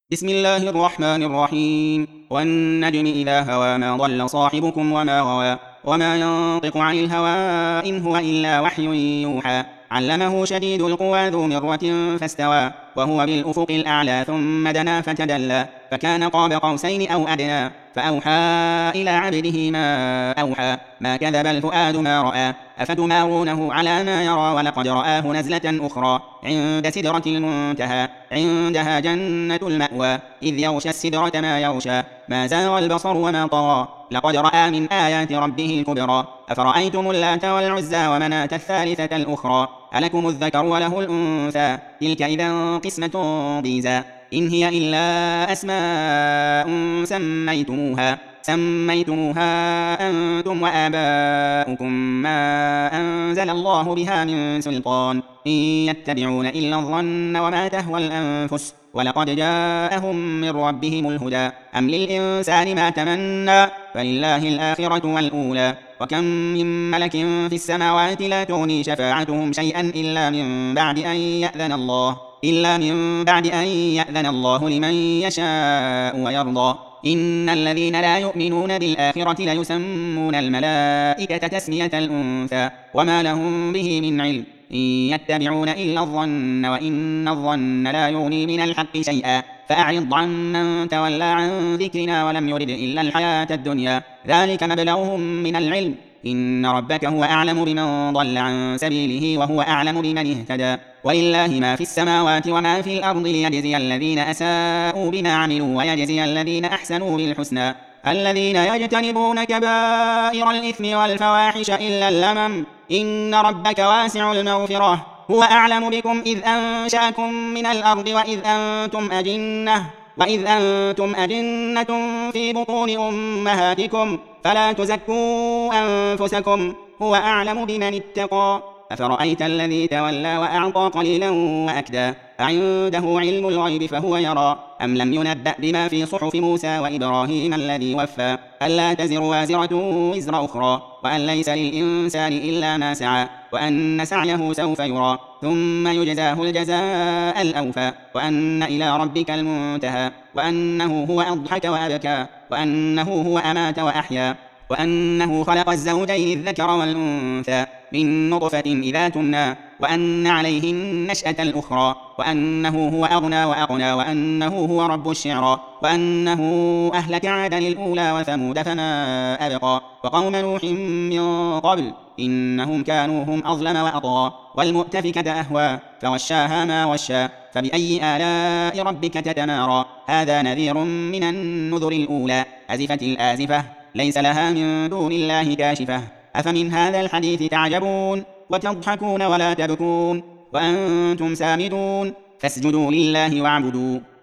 بسم الله الرحمن الرحيم. والنجم إذا هوى ما ضل صاحبكم وما غوى وما ينطق عن الهوى إن هو إلا وحي يوحى علمه شديد القوى ذو مرة فاستوى وهو بالأفق الأعلى ثم دنا فتدلى فكان قاب قوسين أو أدنى فأوحى إلى عبده ما أوحى ما كذب الفؤاد ما رأى أفتمارونه على ما يرى ولقد رآه نزلة أخرى عند سدرة المنتهى عندها جنة المأوى إذ يغشى السدرة ما يغشى ما زاغ البصر وما طغى لقد رأى من آيات ربه الكبرى أفرأيتم اللات والعزى ومناة الثالثة الأخرى ألكم الذكر وله الأنثى تلك إذا قسمة ضيزى إن هي إلا أسماء سميتموها أنتم وآباؤكم ما أنزل الله بها من سلطان إن يتبعون إلا الظن وما تهوى الأنفس ولقد جاءهم من ربهم الهدى أم للإنسان ما تمنى فلله الآخرة والأولى وكم من ملك في السماوات لا تغني شفاعتهم شيئا إلا من بعد أن يأذن الله لمن يشاء ويرضى إن الذين لا يؤمنون بالآخرة ليسمون الملائكة تسمية الأنثى وما لهم به من علم إن يتبعون إلا الظن وإن الظن لا يغني من الحق شيئا فأعرض عن من تولى عن ذكرنا ولم يرد إلا الحياة الدنيا ذلك مبلغهم من العلم إن ربك هو أعلم بمن ضل عن سبيله وهو أعلم بمن اهتدى ولله ما في السماوات وما في الأرض ليجزي الذين أساءوا بما عملوا ويجزي الذين أحسنوا بالحسنى الذين يجتنبون كبائر الإثم والفواحش إلا اللمم إن ربك واسع المغفرة هو أعلم بكم إذ أنشأكم من الأرض وإذ أنتم أجنة في بطون أمهاتكم فلا تزكوا أنفسكم هو أعلم بمن اتقى أفرأيت الذي تولى وأعطى قليلا وأكدى أعنده علم الغيب فهو يرى أم لم ينبأ بما في صحف موسى وإبراهيم الذي وفى ألا تزر وازرة وزر أخرى وأن ليس للإنسان إلا ما سعى وأن سعيه سوف يرى ثم يجزاه الجزاء الأوفى وأن إلى ربك المنتهى وأنه هو أضحك وأبكى وأنه هو أمات وأحيا وأنه خلق الزوجين الذكر والأنثى من نطفة إذا تمنى وأن عليه النشأة الأخرى وأنه هو أغنى وأقنى وأنه هو رب الشعرى وأنه أهلك عادا الأولى وثمود فما أبقى وقوم نوح من قبل إنهم كانوا هم أظلم وأطغى والمؤتفكة أهوى فغشاها ما غشى فبأي آلاء ربك تتمارى هذا نذير من النذر الأولى أزفت الآزفة ليس لها من دون الله كاشفة أفمن هذا الحديث تعجبون وتضحكون ولا تبكون وأنتم سامدون فاسجدوا لله واعبدوا